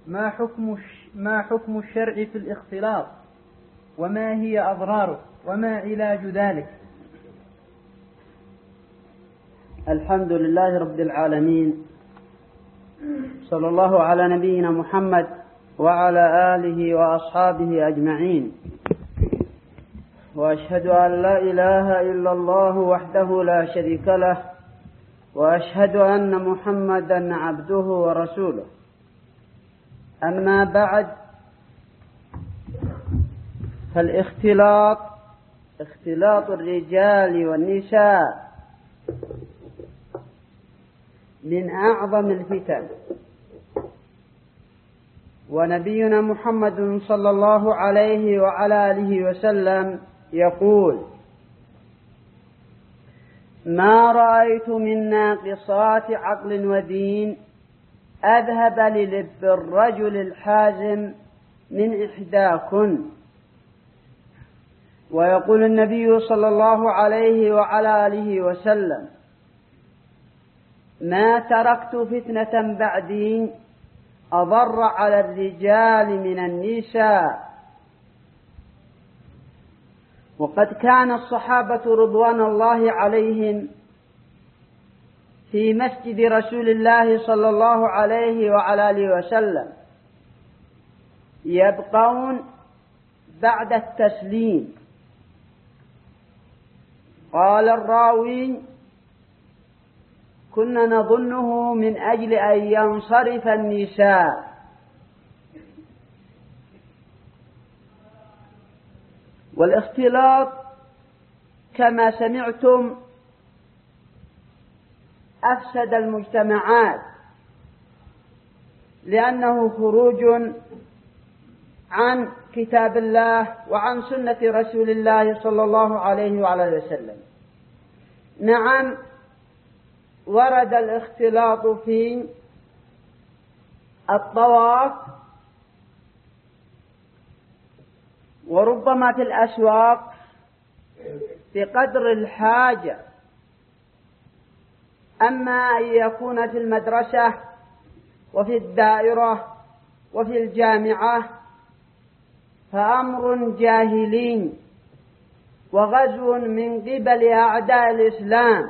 ما حكم الشرع في الاختلاط، وما هي أضراره، وما علاج ذلك؟ الحمد لله رب العالمين، صلى الله على نبينا محمد وعلى آله وأصحابه أجمعين، وأشهد أن لا إله إلا الله وحده لا شريك له، وأشهد أن محمدا عبده ورسوله. أما بعد، فالاختلاط اختلاط الرجال والنساء من أعظم الفتن، ونبينا محمد صلى الله عليه وعلى آله وسلم يقول: ما رأيت من ناقصات عقل ودين أذهب للب الرجل الحازم من إحداكن. ويقول النبي صلى الله عليه وعلى آله وسلم: ما تركت فتنة بعدي أضر على الرجال من النساء. وقد كان الصحابة رضوان الله عليهم في مسجد رسول الله صلى الله عليه وعلى آله وسلم يبقون بعد التسليم. قال الراوي: كنا نظنه من أجل أن ينصرف النساء. والاختلاط كما سمعتم أفسد المجتمعات، لأنه خروج عن كتاب الله وعن سنة رسول الله صلى الله عليه وعلى وسلم. نعم، ورد الاختلاط في الطواف، وربما في الأسواق بقدر الحاجة. أما أن يكون في المدرسة وفي الدائرة وفي الجامعة فأمر جاهلي وغزو من قبل أعداء الإسلام.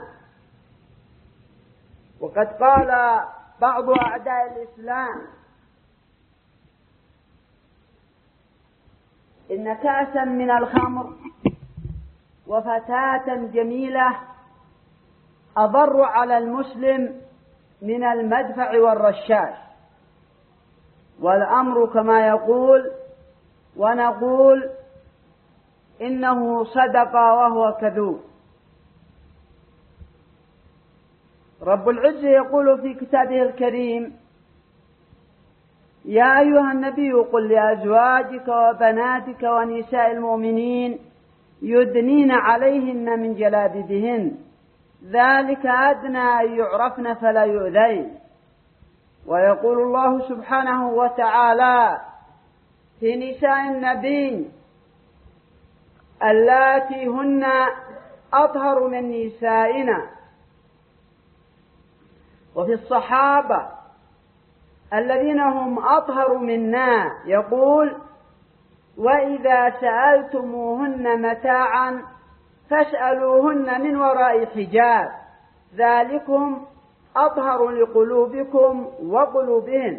وقد قال بعض أعداء الإسلام: إن كأسا من الخمر وفتاة جميلة أضر على المسلم من المدفع والرشاش. والأمر كما يقول، ونقول إنه صدق وهو كذوب. رب العزة يقول في كتابه الكريم: يا أيها النبي قل لأزواجك وبناتك ونساء المؤمنين يدنين عليهن من جلابيبهن ذلك أدنى أن يعرفن فلا يؤذين. ويقول الله سبحانه وتعالى في نساء النبي: اللاتي هن أطهر من نسائنا. وفي الصحابة الذين هم أطهر منا يقول: وإذا سألتموهن متاعا فاسألوهن من وراء حجاب ذلكم أطهر لقلوبكم وقلوبهن.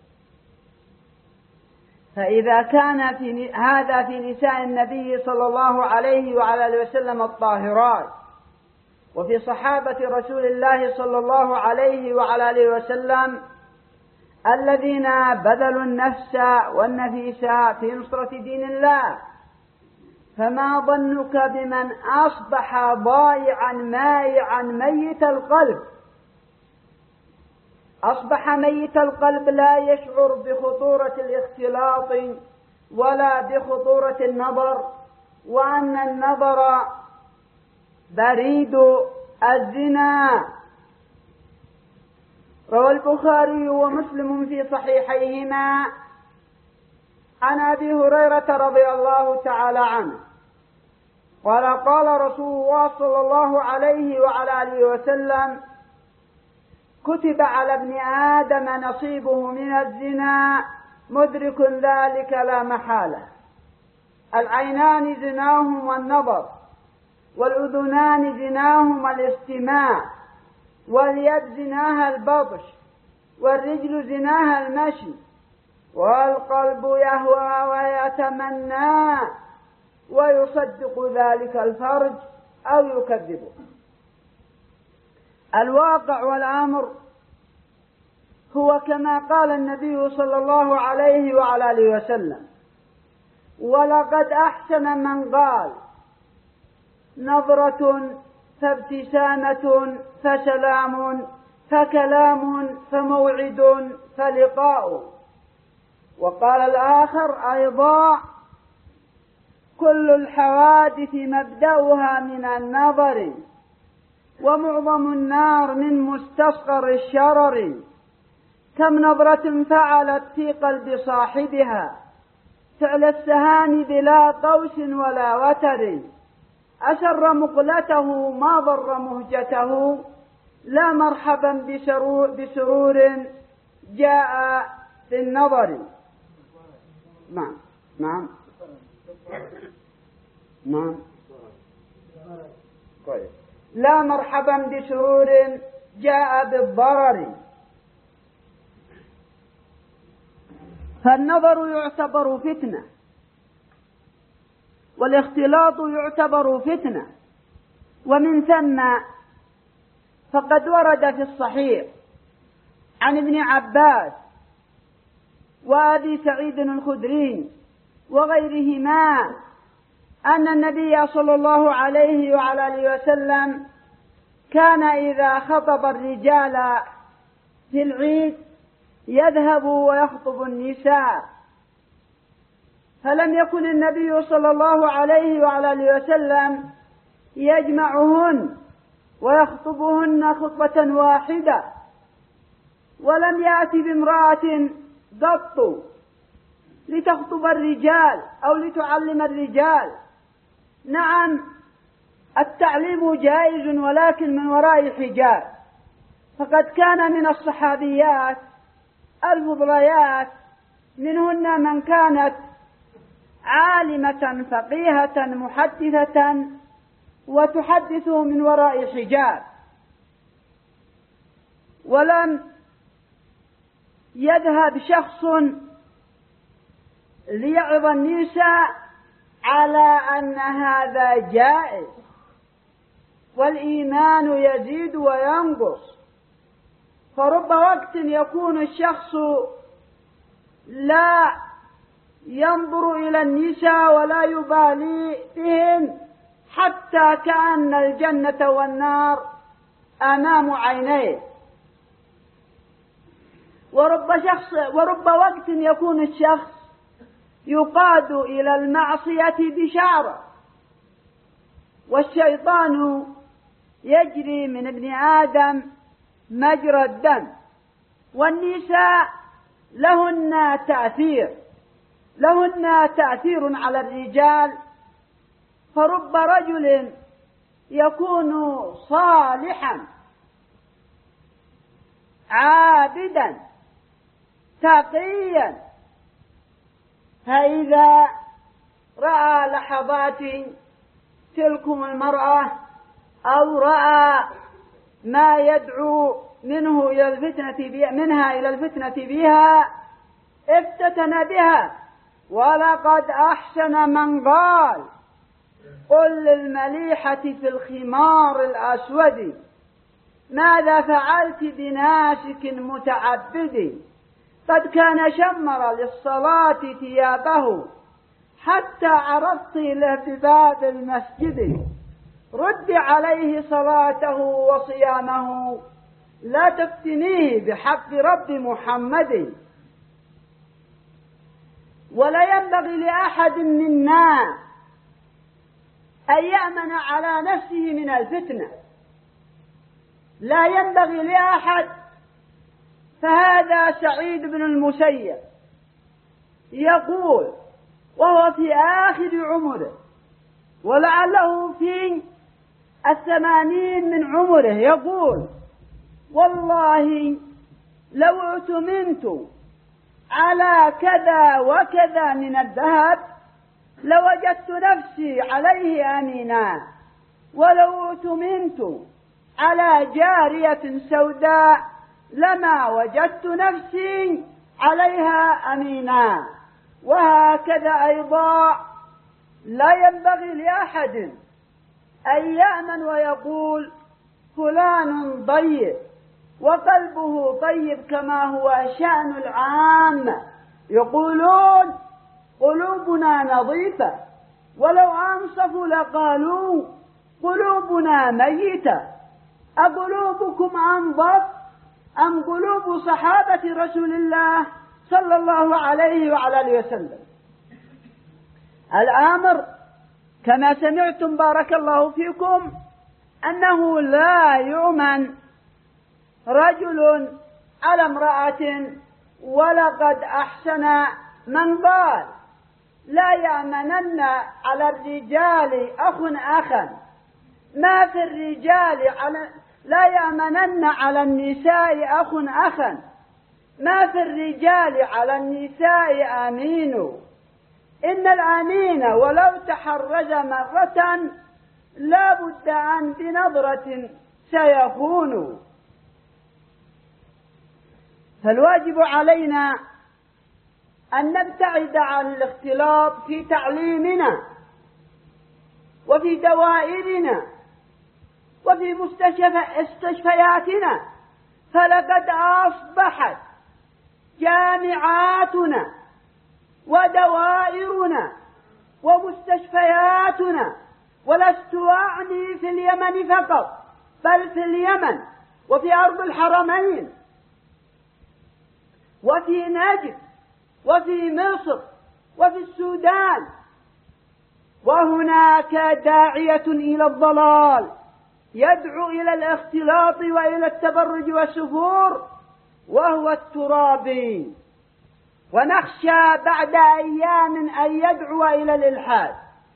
فإذا كان هذا في نساء النبي صلى الله عليه وعلى آله وسلم الطاهرات، وفي صحابة رسول الله صلى الله عليه وعلى آله وسلم الذين بذلوا النفس والنفيس في نصرة دين الله، فما ظنك بمن أصبح ضائعا مائعا ميت القلب؟ أصبح ميت القلب لا يشعر بخطورة الاختلاط ولا بخطورة النظر، وأن النظر بريد الزنا. روى البخاري ومسلم في صحيحيهما عن أبي هريرة رضي الله تعالى عنه قال: قال رسول الله صلى الله عليه وعلى آله وسلم: كتب على ابن آدم نصيبه من الزنا مدرك ذلك لا محالة. العينان زناهما النظر، والأذنان زناهما الاستماع، واليد زناها البطش، والرجل زناها المشي، والقلب يهوى ويتمنى، ويصدق ذلك الفرج أو يكذبه. الواقع والأمر هو كما قال النبي صلى الله عليه وعلى آله وسلم: ولقد أحسن من قال نظرة فابتسامة فسلام فكلام فموعد فلقاء. وقال الآخر أيضا: كل الحوادث مبدأها من النظر، ومعظم النار من مستصغر الشرر، كم نظرة فعلت في قلب صاحبها فعل السهام بلا قوس ولا وتر، أسر مقلته ما ضر مهجته، لا مرحبا بسرور جاء في النظر. نعم نعم نعم طيب. لا مرحبا بسرور جاء بالضرر. فالنظر يعتبر فتنة، والاختلاط يعتبر فتنة، ومن ثم فقد ورد في الصحيح عن ابن عباس وأبي سعيد الخدري وغيرهما أن النبي صلى الله عليه وعلى آله وسلم كان إذا خطب الرجال في العيد يذهب ويخطب النساء، فلم يكن النبي صلى الله عليه وعلى آله وسلم يجمعهن ويخطبهن خطبة واحدة، ولم يأتي بامرأة قط لتخطب الرجال أو لتعلم الرجال. نعم التعليم جائز ولكن من وراء حجاب، فقد كان من الصحابيات الفضليات منهن من كانت عالمة فقيهة محدثة وتحدث من وراء حجاب. ولم يذهب شخص ليعظ النساء على أن هذا جائز، والإيمان يزيد وينقص، فرب وقت يكون الشخص لا ينظر إلى النساء ولا يبالي بهن حتى كأن الجنة والنار أمام عينيه، ورب وقت يكون الشخص يقاد إلى المعصية بشعره، والشيطان يجري من ابن آدم مجرى الدم، والنساء لهن تأثير على الرجال، فرب رجل يكون صالحا عابدا تقيا، فإذا رأى لحظات تلكم المرأة أو رأى ما يدعو منها إلى الفتنة بها افتتن بها. ولقد أحسن من قال قل للمليحة في الخمار الأسود ماذا فعلت بناسك متعبد، قد كان شمر للصلاة ثيابه حتى عرضت له بباب المسجد، رد عليه صلاته وصيامه لا تفتنيه بحق رب محمد. ولا ينبغي لأحد منا أن يأمن على نفسه من الفتنة، لا ينبغي لأحد. فهذا سعيد بن المسيب يقول وهو في آخر عمره ولعله في 80 من عمره، يقول والله لو اؤتمنت على كذا وكذا من الذهب لوجدت نفسي عليه أمينا، ولو أؤتمنت على جارية سوداء لما وجدت نفسي عليها أمينا. وهكذا أيضا لا ينبغي لأحد أن يأمن ويقول فلان ضيق وقلبه طيب كما هو شأن العامة، يقولون قلوبنا نظيفة، ولو أنصفوا لقالوا قلوبنا ميتة. أقلوبكم أنظف أم قلوب صحابة رسول الله صلى الله عليه وعلى آله وسلم؟ الأمر كما سمعتم بارك الله فيكم أنه لا يؤمن رجل على امرأة، ولقد أحسن من قال لا يأمنن على الرجال أخ أخا ما في الرجال لا يأمنن على النساء أخ أخا ما في الرجال على النساء أمين. إن الأمين ولو تحرج مرة لا بد أن بنظرة سيخون. فالواجب علينا أن نبتعد عن الاختلاط في تعليمنا وفي دوائرنا وفي مستشفياتنا، فلقد أصبحت جامعاتنا ودوائرنا ومستشفياتنا، ولست أعني في اليمن فقط بل في اليمن وفي أرض الحرمين وفي نجد وفي مصر وفي السودان. وهناك داعية إلى الضلال يدعو إلى الاختلاط وإلى التبرج والسفور، وهو الترابي، ونخشى بعد أيام أن يدعو إلى الإلحاد.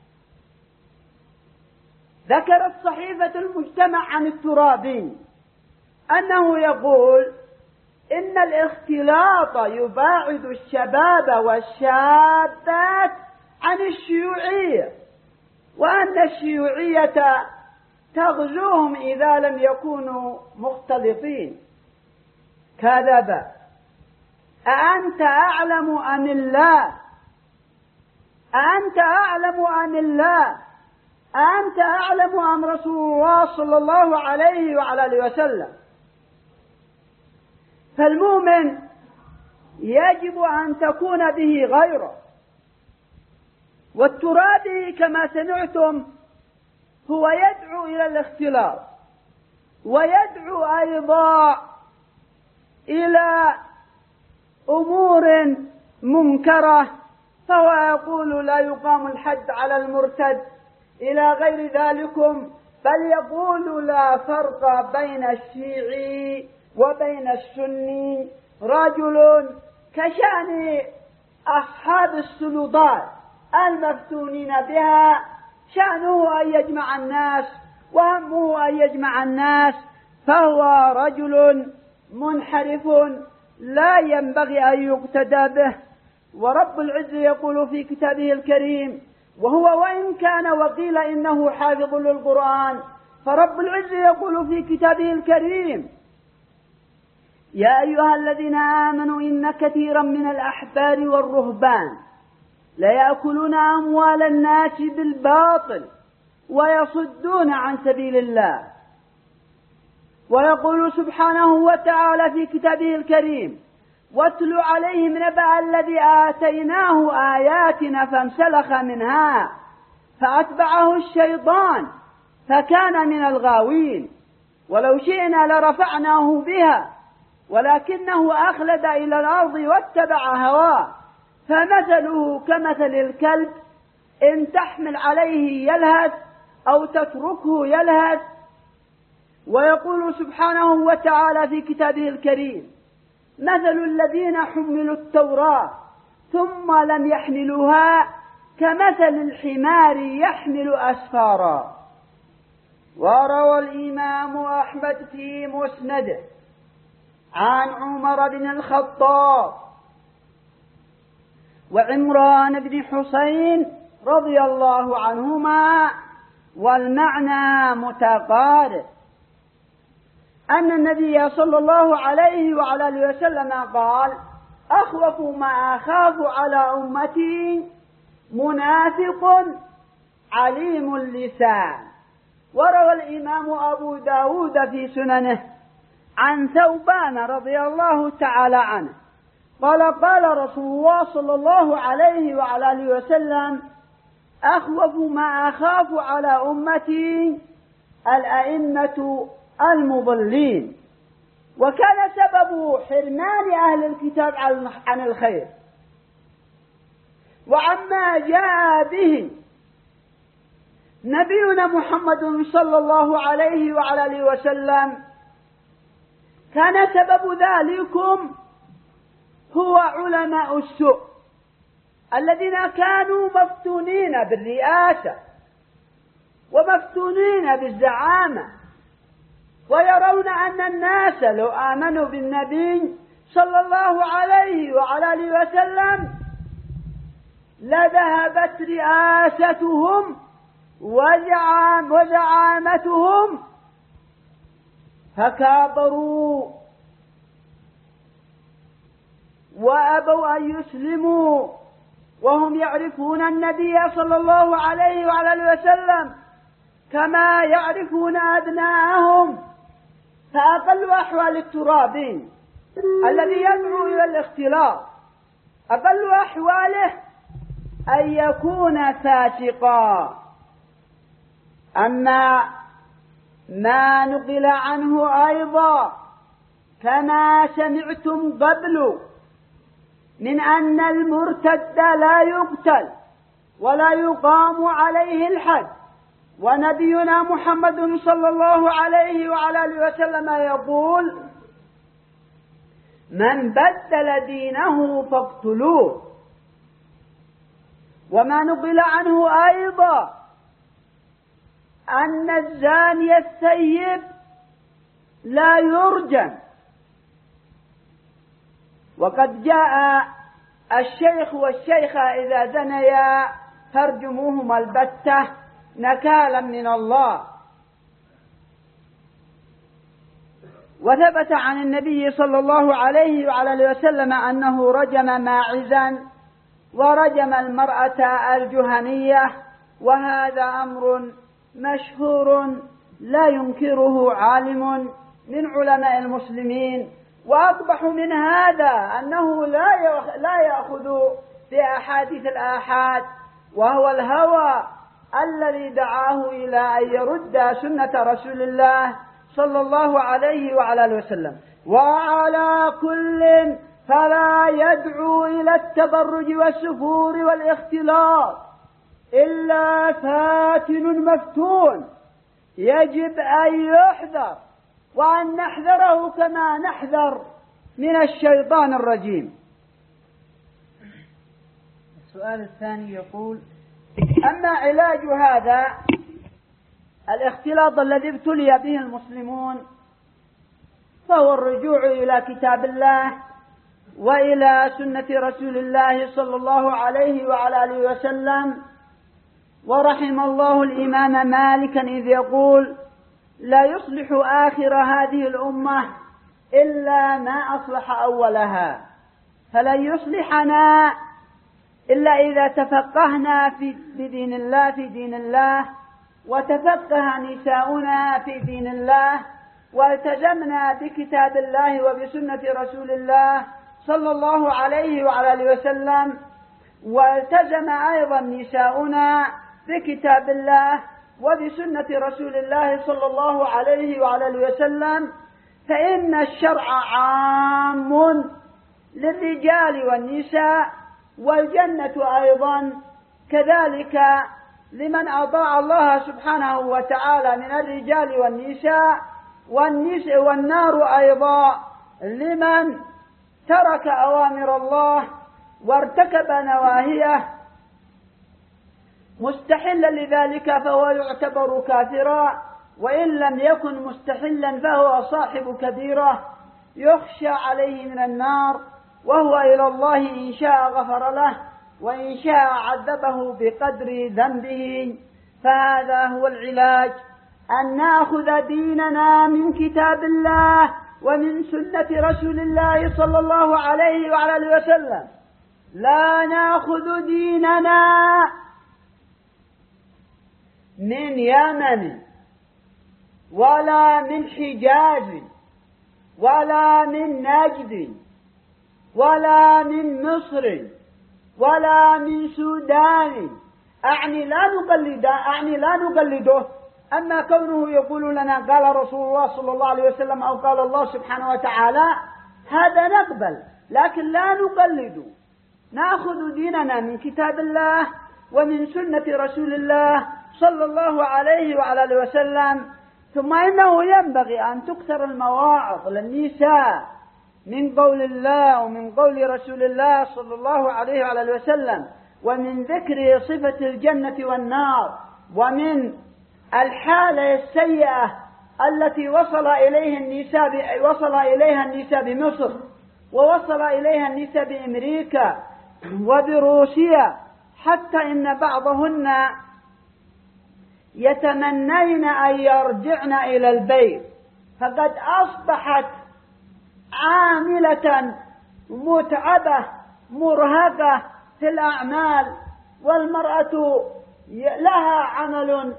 ذكرت صحيفة المجتمع عن الترابي أنه يقول إن الاختلاط يباعد الشباب والشابات عن الشيوعية، وأن الشيوعية تغزوهم إذا لم يكونوا مختلطين. كذب. أأنت أعلم أم الله؟ أأنت أعلم أم الله؟ أأنت أعلم أم رسول الله صلى الله عليه وعلى آله وسلم؟ فالمؤمن يجب أن تكون به غيره. والترابي كما سمعتم هو يدعو إلى الاختلاط، ويدعو أيضا إلى أمور منكرة، فهو يقول لا يقام الحد على المرتد إلى غير ذلكم، بل يقول لا فرق بين الشيعي وبين السني. رجل كشأن أصحاب السلطات المفتونين بها، شأنه أن يجمع الناس وهمه أن يجمع الناس، فهو رجل منحرف لا ينبغي أن يقتدى به. ورب العزة يقول في كتابه الكريم، وهو وإن كان وقيل إنه حافظ للقرآن، فرب العزة يقول في كتابه الكريم يا أيها الذين آمنوا إن كثيرا من الأحبار والرهبان ليأكلون أموال الناس بالباطل ويصدون عن سبيل الله. ويقول سبحانه وتعالى في كتابه الكريم واتل عليهم نبأ الذي آتيناه آياتنا فانسلخ منها فأتبعه الشيطان فكان من الغاوين، ولو شئنا لرفعناه بها ولكنه أخلد إلى الأرض واتبع هواه، فمثله كمثل الكلب إن تحمل عليه يلهث أو تتركه يلهث. ويقول سبحانه وتعالى في كتابه الكريم مثل الذين حملوا التوراة ثم لم يحملوها كمثل الحمار يحمل أسفارا. وروى الإمام أحمد في مسنده عن عمر بن الخطاب وعمران بن حسين رضي الله عنهما، والمعنى متقارب، أن النبي صلى الله عليه وعلى آله وسلم قال: أخوف ما أخاف على أمتي منافق عليم اللسان. وروى الإمام أبو داود في سننه عن ثوبان رضي الله تعالى عنه قال: قال رسول الله صلى الله عليه وعلى آله وسلم: أخوف ما أخاف على أمتي الأئمة المضلين. وكان سبب حرمان أهل الكتاب عن الخير وعما جاء به نبينا محمد صلى الله عليه وعلى آله وسلم، كان سبب ذلكم هو علماء السوء الذين كانوا مفتونين بالرئاسة ومفتونين بالزعامة، ويرون أن الناس لو آمنوا بالنبي صلى الله عليه وعلى آله وسلم لذهبت رئاستهم وزعامتهم، فكابروا وأبوا أن يسلموا وهم يعرفون النبي صلى الله عليه وعلى آله وسلم كما يعرفون أبناءهم. فأقل أحوال الترابي الذي يدعو إلى الاختلاط أقل أحواله أن يكون فاسقا. أما ما نقل عنه أيضا كما سمعتم قبل من أن المرتد لا يقتل ولا يقام عليه الحد، ونبينا محمد صلى الله عليه وعلى آله وسلم يقول: من بدل دينه فاقتلوه. وما نقل عنه أيضا أن الزاني الثيب لا يرجم، وقد جاء الشيخ والشيخة إذا زنيا فارجموهما البتة نكالا من الله. وثبت عن النبي صلى الله عليه وعلى آله وسلم أنه رجم ماعزا ورجم المرأة الجهنية، وهذا أمر مشهور لا ينكره عالم من علماء المسلمين. وأقبح من هذا أنه لا يأخذ بأحاديث الآحاد، وهو الهوى الذي دعاه إلى أن يرد سنة رسول الله صلى الله عليه وعلى آله وسلم. وعلى كل فلا يدعو إلى التبرج والسفور والاختلاط إلا فاتن مفتون، يجب أن يحذر وأن نحذره كما نحذر من الشيطان الرجيم. السؤال الثاني يقول: أما علاج هذا الاختلاط الذي ابتلي به المسلمون فهو الرجوع إلى كتاب الله وإلى سنة رسول الله صلى الله عليه وعلى آله وسلم. ورحم الله الإمام مالكا إذ يقول: لا يصلح آخر هذه الأمة إلا ما أصلح أولها، فلن يصلحنا إلا إذا تفقهنا في دين الله وتفقه نساؤنا في دين الله والتزمنا بكتاب الله وبسنة رسول الله صلى الله عليه وعلى آله وسلم، والتزم أيضا نساؤنا بكتاب الله وبسنة رسول الله صلى الله عليه وعلى آله وسلم، فإن الشرع عام للرجال والنساء، والجنة أيضا كذلك لمن أطاع الله سبحانه وتعالى من الرجال والنساء، والنار أيضا لمن ترك أوامر الله وارتكب نواهيه مستحلا لذلك فهو يعتبر كافرا، وإن لم يكن مستحلا فهو صاحب كبيرة يخشى عليه من النار، وهو إلى الله إن شاء غفر له وإن شاء عذبه بقدر ذنبه. فهذا هو العلاج، أن نأخذ ديننا من كتاب الله ومن سنة رسول الله صلى الله عليه وعلى آله وسلم. لا نأخذ ديننا من يمن ولا من حجاز ولا من نجد ولا من مصر ولا من سودان. أعني لا نقلده. أما كونه يقول لنا قال رسول الله صلى الله عليه وسلم أو قال الله سبحانه وتعالى، هذا نقبل، لكن لا نقلد. نأخذ ديننا من كتاب الله ومن سنة رسول الله صلى الله عليه وعلى آله وسلم. ثم إنه ينبغي أن تكثر المواعظ للنساء من قول الله ومن قول رسول الله صلى الله عليه وعلى آله وسلم، ومن ذكر صفة الجنة والنار، ومن الحالة السيئة التي وصل إليها النساء بمصر، ووصل إليها النساء بأمريكا وبروسيا، حتى إن بعضهن يتمنين أن يرجعن إلى البيت، فقد أصبحت عاملة متعبة مرهقة في الأعمال، والمرأة لها عمل.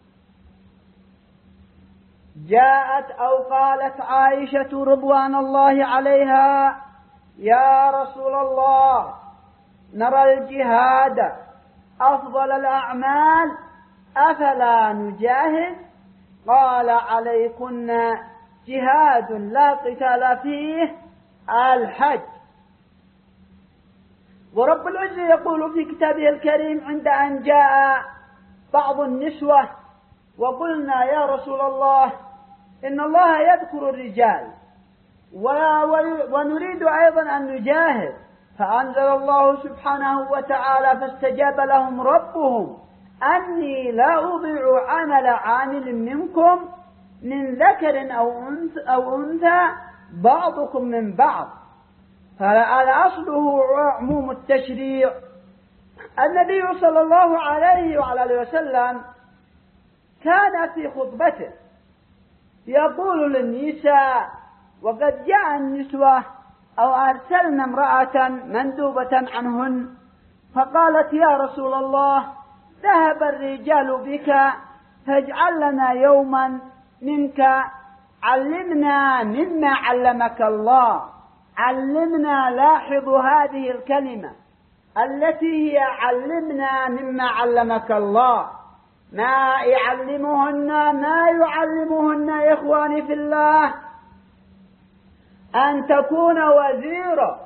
جاءت أو قالت عائشة رضوان الله عليها: يا رسول الله، نرى الجهاد أفضل الأعمال، أفلا نجاهد؟ قال: عليكن جهاد لا قتال فيه، الحج. ورب العزة يقول في كتابه الكريم عند أن جاء بعض النسوة وقلنا: يا رسول الله، إن الله يذكر الرجال ونريد أيضا أن نجاهد، فأنزل الله سبحانه وتعالى: فاستجاب لهم ربهم أني لا أضيع عمل عامل منكم من ذكر أو أنثى بعضكم من بعض. فهذا أصله عموم التشريع. النبي صلى الله عليه وعلى آله وسلم كان في خطبته يقول للنساء، وقد جاء النسوة أو أرسلنا امرأة مندوبة عنهن فقالت: يا رسول الله، ذهب الرجال بك، فاجعل لنا يوما منك، علمنا مما علمك الله. علمنا، لاحظوا هذه الكلمة التي هي علمنا مما علمك الله. ما يعلمهن يا إخواني في الله أن تكون وزيرة،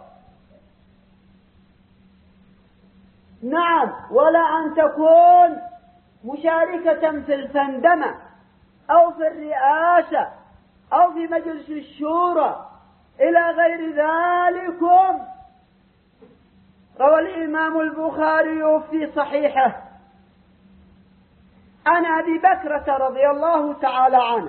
نعم، ولا أن تكون مشاركة في الفندمة أو في الرئاسة أو في مجلس الشورى إلى غير ذلكم. روى الإمام البخاري في صحيحه عن أبي بكرة رضي الله تعالى عنه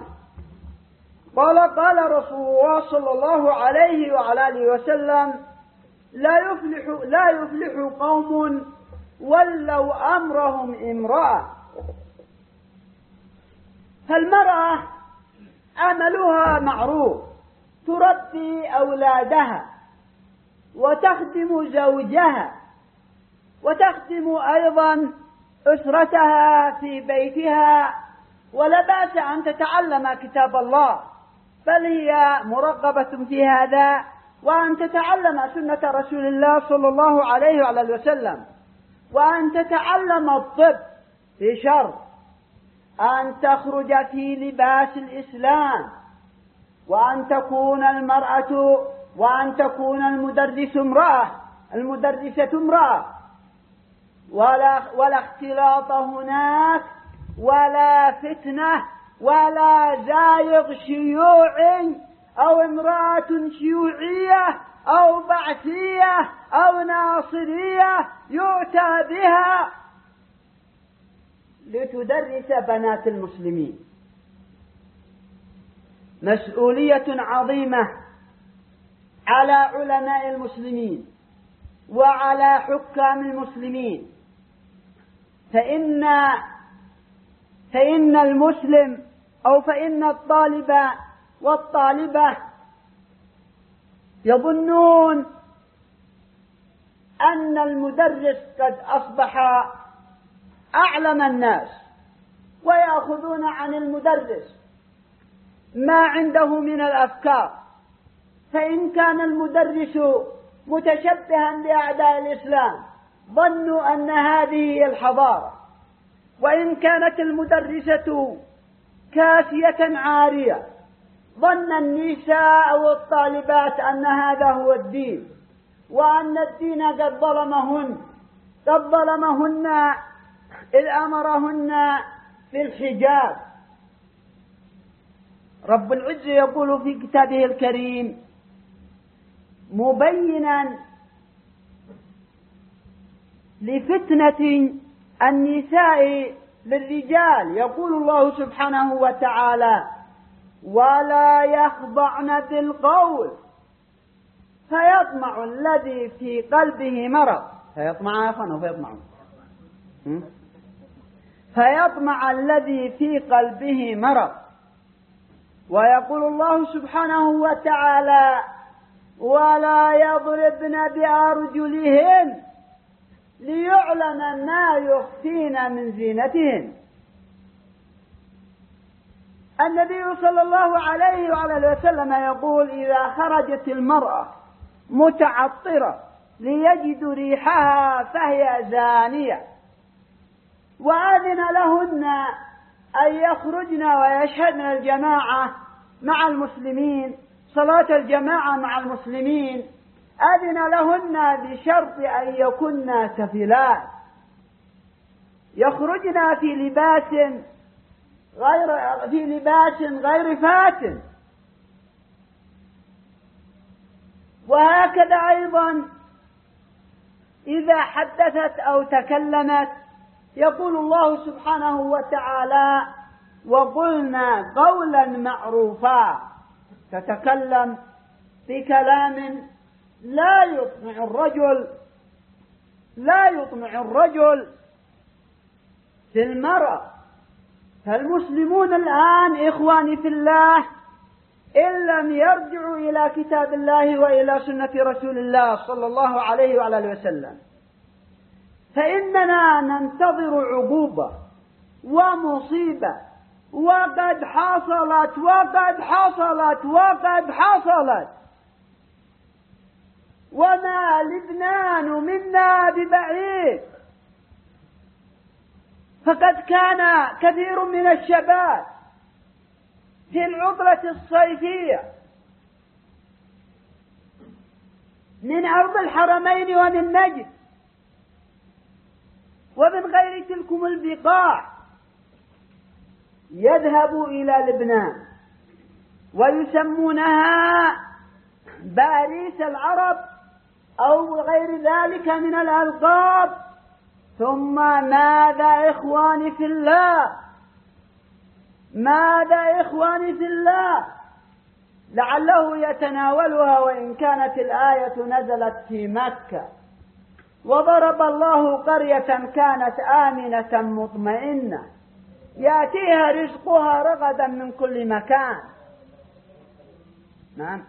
قال رسول الله صلى الله عليه وعلى آله وسلم: لا يفلح قوم ولوا أمرهم امرأة. فالمرأة عملها معروف، تربي أولادها وتخدم زوجها وتخدم أيضا أسرتها في بيتها، ولا بأس أن تتعلم كتاب الله، بل هي مرغبة في هذا، وأن تتعلم سنة رسول الله صلى الله عليه وعلى وسلم، وأن تتعلم الطب في شرط أن تخرج في لباس الإسلام، وأن تكون المدرسة امرأة، ولا اختلاط هناك، ولا فتنة، ولا زايغ شيوعي أو امرأة شيوعية أو بعثية أو ناصرية يؤتى بها لتدرس بنات المسلمين. مسؤولية عظيمة على علماء المسلمين وعلى حكام المسلمين، فإن المسلم أو فإن الطالب والطالبة يظنون أن المدرس قد أصبح أعلم الناس، ويأخذون عن المدرس ما عنده من الأفكار. فإن كان المدرس متشبها بأعداء الإسلام ظنوا أن هذه هي الحضارة، وإن كانت المدرسة كاسية عارية ظن النساء والطالبات أن هذا هو الدين، وأن الدين قد ظلمهن إذ أمرهن في الحجاب. رب العزة يقول في كتابه الكريم مبينا لفتنة النساء للرجال، يقول الله سبحانه وتعالى: ولا يخضعن بالقول فيطمع الذي في قلبه مرض. فيطمع الذي في قلبه مرض. ويقول الله سبحانه وتعالى: ولا يضربن بأرجلهن ليعلم ما يخفين من زينتهن. النبي صلى الله عليه وعلى وسلم يقول: إذا خرجت المرأة متعطرة ليجدوا ريحها فهي زانية. وأذن لهن أن يخرجن ويشهدن الجماعة مع المسلمين، صلاة الجماعة مع المسلمين، أذن لهن بشرط أن يكن كفلات، يخرجن في لباس غير فاتن. وهكذا أيضا إذا حدثت أو تكلمت يقول الله سبحانه وتعالى: وقلنا قولا معروفا. تتكلم بكلام لا يطمع الرجل في المرأة. فالمسلمون الآن إخواني في الله إن لم يرجعوا إلى كتاب الله وإلى سنة رسول الله صلى الله عليه وعلى وسلم فإننا ننتظر عقوبة ومصيبة، وقد حصلت وقد حصلت وقد حصلت، وما لبنان منا ببعيد. فقد كان كثير من الشباب في العطلة الصيفية من أرض الحرمين ومن نجد ومن غير تلكم البقاع يذهب إلى لبنان ويسمونها باريس العرب أو غير ذلك من الألقاب. ثم ماذا إخواني في الله، ماذا إخواني في الله، لعله يتناولها وإن كانت الآية نزلت في مكة. وضرب الله قرية كانت آمنة مطمئنة يأتيها رزقها رغدا من كل مكان. نعم.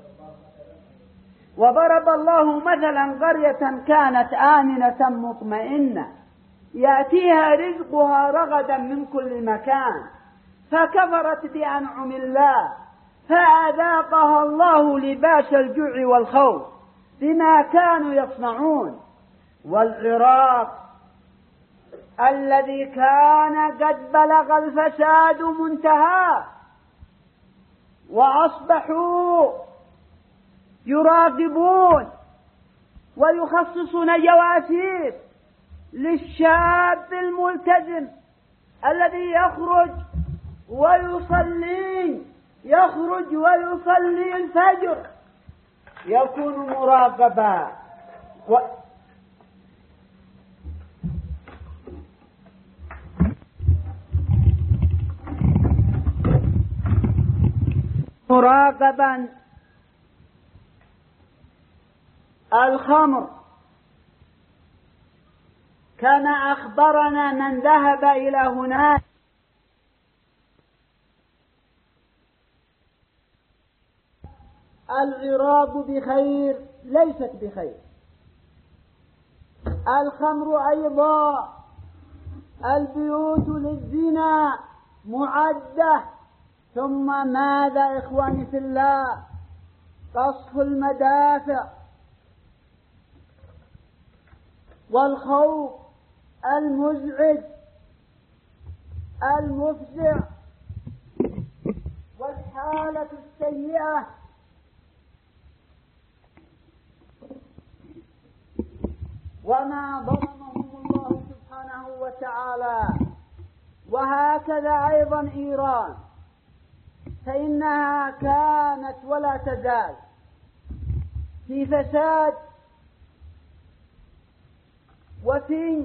وضرب الله مثلا قرية كانت آمنة مطمئنة يأتيها رزقها رغدا من كل مكان فكفرت بأنعم الله فأذاقها الله لباس الجوع والخوف بما كانوا يصنعون. والعراق الذي كان قد بلغ الفساد منتهى وأصبحوا يراقبون ويخصصون جواسيس للشاب الملتزم الذي يخرج ويصلي الفجر يكون مراقبا. مراقبا. الخمر كما أخبرنا من ذهب إلى هناك الغراب بخير ليست بخير، الخمر أيضا، البيوت للزنا معدة، ثم ماذا إخواني في الله؟ قصف المدافع والخوف المزعج المفزع والحالة السيئة وما ضمنهم الله سبحانه وتعالى. وهكذا أيضا إيران، فإنها كانت ولا تزال في فساد وفي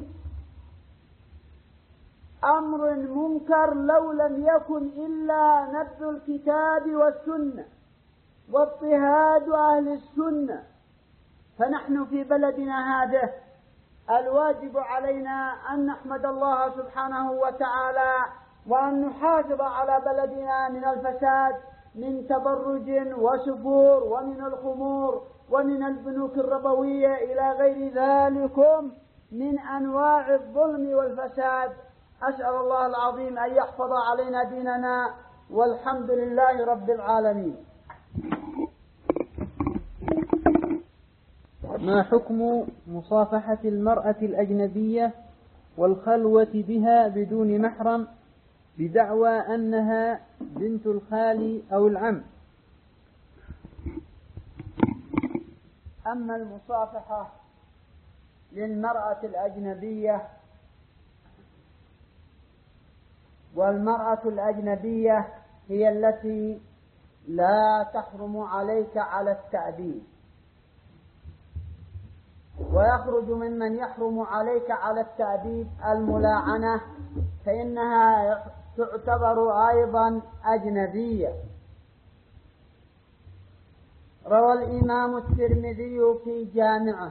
أمر منكر لو لم يكن إلا نبذ الكتاب والسنة واضطهاد أهل السنة. فنحن في بلدنا هذا الواجب علينا أن نحمد الله سبحانه وتعالى وأن نحافظ على بلدنا من الفساد، من تبرج وسفور ومن الخمور ومن البنوك الربوية إلى غير ذلك من أنواع الظلم والفساد. أسأل الله العظيم أن يحفظ علينا ديننا، والحمد لله رب العالمين. ما حكم مصافحة المرأة الأجنبية والخلوة بها بدون محرم بدعوى أنها بنت الخال أو العم؟ أما المصافحة للمرأة الأجنبية، والمرأة الأجنبية هي التي لا تحرم عليك على التأديب، ويخرج ممن يحرم عليك على التأديب الملاعنة، فإنها تعتبر أيضا أجنبية. روى الإمام الترمذي في جامعه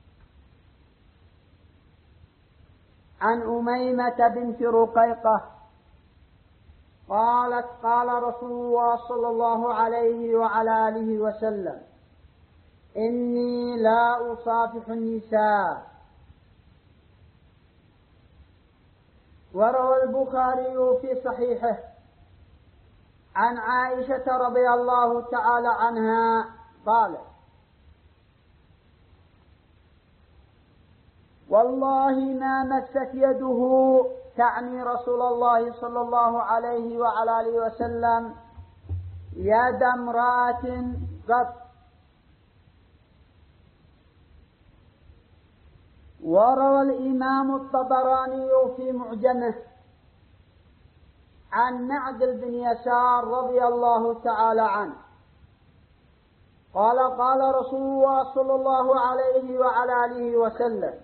عن أميمة بنت رقيقة قالت: قال رسول الله صلى الله عليه وعلى آله وسلم: إني لا أصافح النساء. وروى البخاري في صحيحه عن عائشة رضي الله تعالى عنها قالت: والله ما مست يده، تعني رسول الله صلى الله عليه وعلى آله وسلم، يد امرأة قط. وروى الإمام الطبراني في معجمه عن معقل بن يسار رضي الله تعالى عنه قال: قال رسول الله صلى الله عليه وعلى آله وسلم: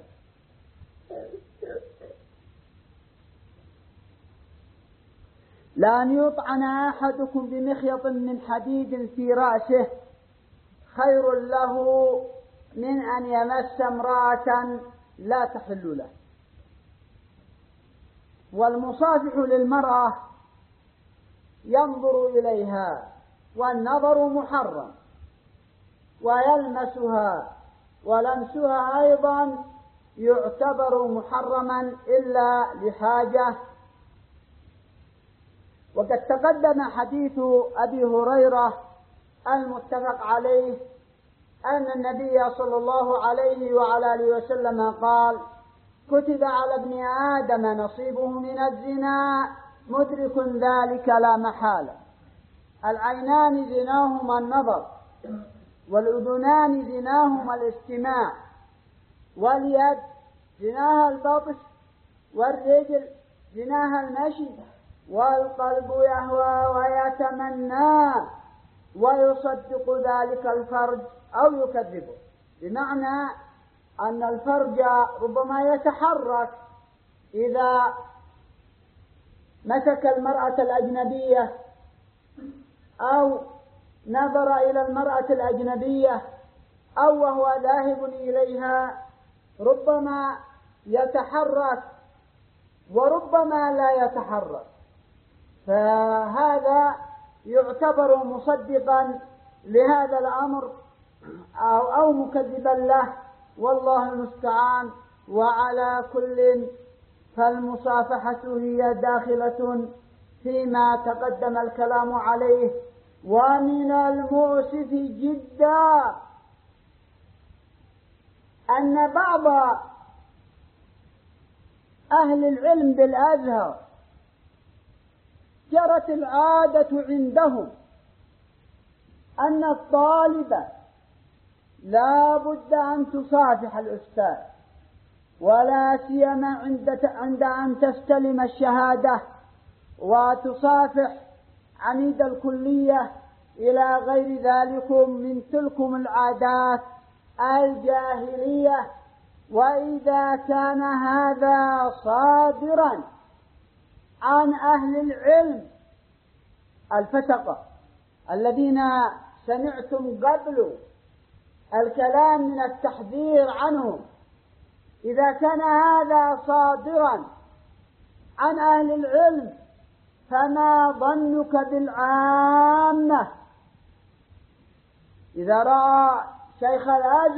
لأن يطعن أحدكم بمخيط من حديد في رأسه خير له من أن يمس امرأة لا تحل له. والمصافح للمرأة ينظر إليها والنظر محرم، ويلمسها ولمسها أيضا يعتبر محرما إلا لحاجة. وقد تقدم حديث أبي هريرة المتفق عليه أن النبي صلى الله عليه وعلى آله وسلم قال: كتب على ابن آدم نصيبه من الزنا مدرك ذلك لا محالة. العينان زناهما النظر، والأذنان زناهما الاستماع، واليد زناها البطش، والرجل زناها المشي، والقلب يهوى ويتمنى ويصدق ذلك الفرج أو يكذبه، بمعنى أن الفرج ربما يتحرك إذا مسك المرأة الأجنبية أو نظر إلى المرأة الأجنبية أو وهو ذاهب إليها، ربما يتحرك وربما لا يتحرك، فهذا يعتبر مصدقا لهذا الأمر أو مكذبا له، والله المستعان. وعلى كل فالمصافحة هي داخلة فيما تقدم الكلام عليه. ومن المؤسف جدا أن بعض أهل العلم بالأزهر جرت العادة عندهم أن الطالب لا بد أن تصافح الأستاذ، ولا سيما عند أن تستلم الشهادة، وتصافح عميد الكلية إلى غير ذلك من تلكم العادات الجاهلية. وإذا كان هذا صادرا عن أهل العلم الفسقة الذين سمعتم قبل الكلام من التحذير عنهم، إذا كان هذا صادرا عن أهل العلم فما ظنك بالعامة؟ إذا رأى شيخ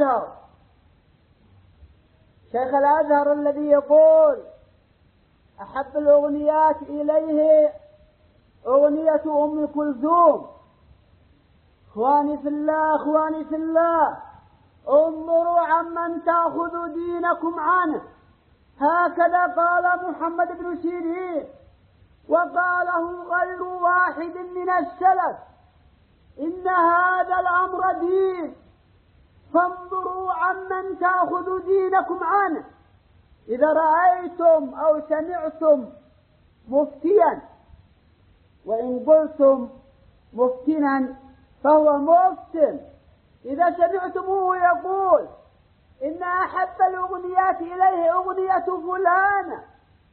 الأزهر الذي يقول أحب الأغنيات إليه أغنية أم كلثوم، إخواني في الله انظروا عمن تأخذوا دينكم عنه. هكذا قال محمد بن سيرين، وقاله غير واحد من السلف، إن هذا الأمر دين، فانظروا عمن تأخذوا دينكم عنه. إذا رأيتم أو سمعتم مفتيا، وإن قلتم مفتنا فهو مفتن، إذا سمعتموه يقول إن أحب الأغنيات إليه أغنية فلانة،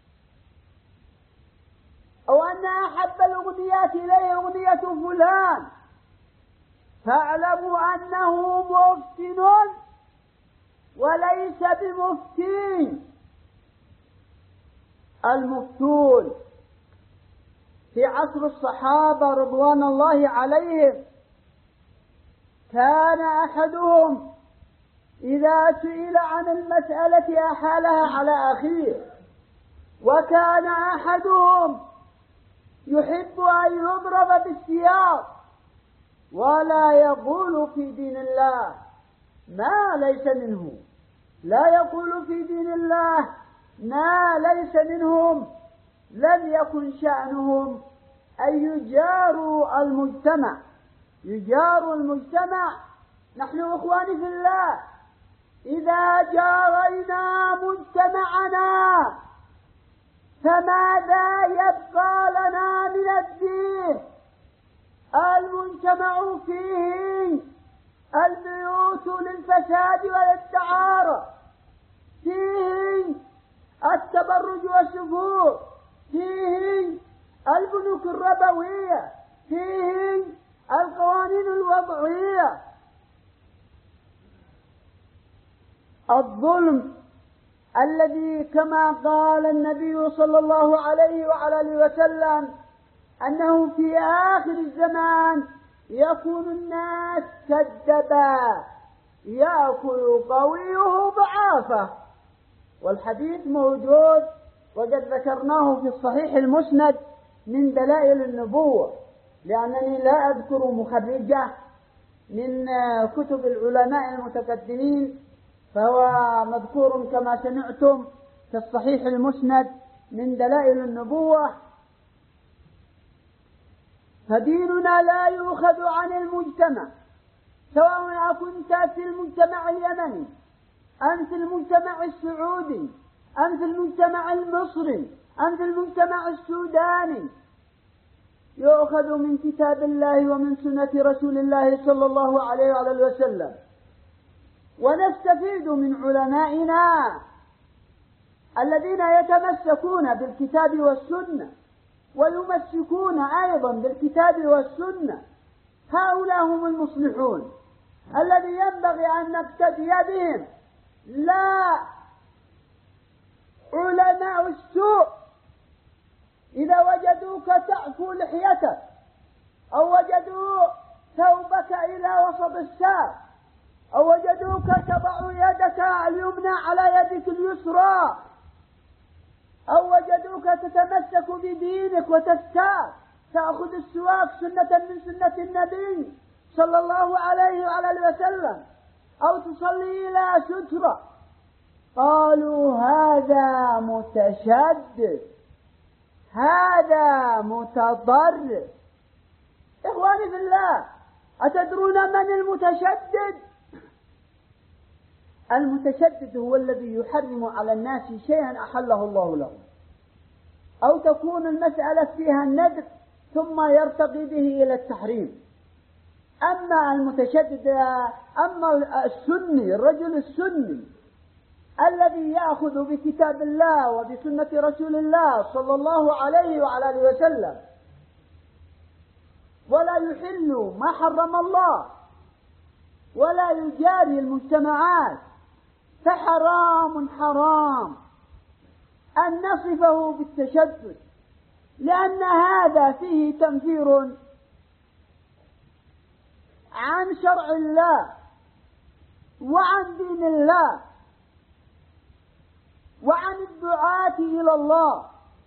أو أن أحب الأغنيات إليه أغنية فلان، فاعلموا أنه مفتن وليس بمفتين. المفتون في عصر الصحابة رضوان الله عليهم كان أحدهم إذا سئل عن المسألة أحالها على أخيه، وكان أحدهم يحب أن يضرب بالسياط ولا يقول في دين الله ما ليس منه، لا يقول في دين الله ما ليس منهم. لم يكن شأنهم أن يجاروا المجتمع. نحن أخواني في الله إذا جارينا مجتمعنا فماذا يبقى لنا من الدين؟ المجتمع فيه البيوت للفساد وللدعارة، فيه التبرج والسفور، فيه البنوك الربوية، فيه القوانين الوضعية. الظلم الذي كما قال النبي صلى الله عليه وعلى آله وسلم أنه في آخر الزمان يكون الناس كالدباء يأكل قويه ضعافه، والحديث موجود وقد ذكرناه في الصحيح المسند من دلائل النبوة، لأنني لا أذكر مخرجة من كتب العلماء المتقدمين، فهو مذكور كما سمعتم في الصحيح المسند من دلائل النبوة. فديننا لا يؤخذ عن المجتمع، سواء كنت في المجتمع اليمني أم في المجتمع السعودي أم في المجتمع المصري أم في المجتمع السوداني، يؤخذ من كتاب الله ومن سنة رسول الله صلى الله عليه وآله وسلم، ونستفيد من علمائنا الذين يتمسكون بالكتاب والسنة ويمسكون أيضا بالكتاب والسنة. هؤلاء هم المصلحون الذي ينبغي أن نقتدي بهم، لا يعفو لحيتك، أو وجدوا ثوبك إلى وسط الساق، أو وجدوك تضع يدك اليمنى على يدك اليسرى، أو وجدوك تتمسك بدينك وتستاك، تأخذ السواك سنة من سنة النبي صلى الله عليه وعلى وسلم، أو تصلي إلى سترة. قالوا هذا متشدد، هذا متضرر. إخواني في الله، أتدرون من المتشدد؟ المتشدد هو الذي يحرم على الناس شيئا أحله الله له، أو تكون المسألة فيها الندب ثم يرتقي به إلى التحريم. أما المتشدد، أما السني، الرجل السني الذي يأخذ بكتاب الله وبسنة رسول الله صلى الله عليه وعلى آله وسلم، ولا يحل ما حرم الله، ولا يجاري المجتمعات، فحرام حرام أن نصفه بالتشدد، لأن هذا فيه تنفير عن شرع الله وعن دين الله وعن الدعاة إلى الله،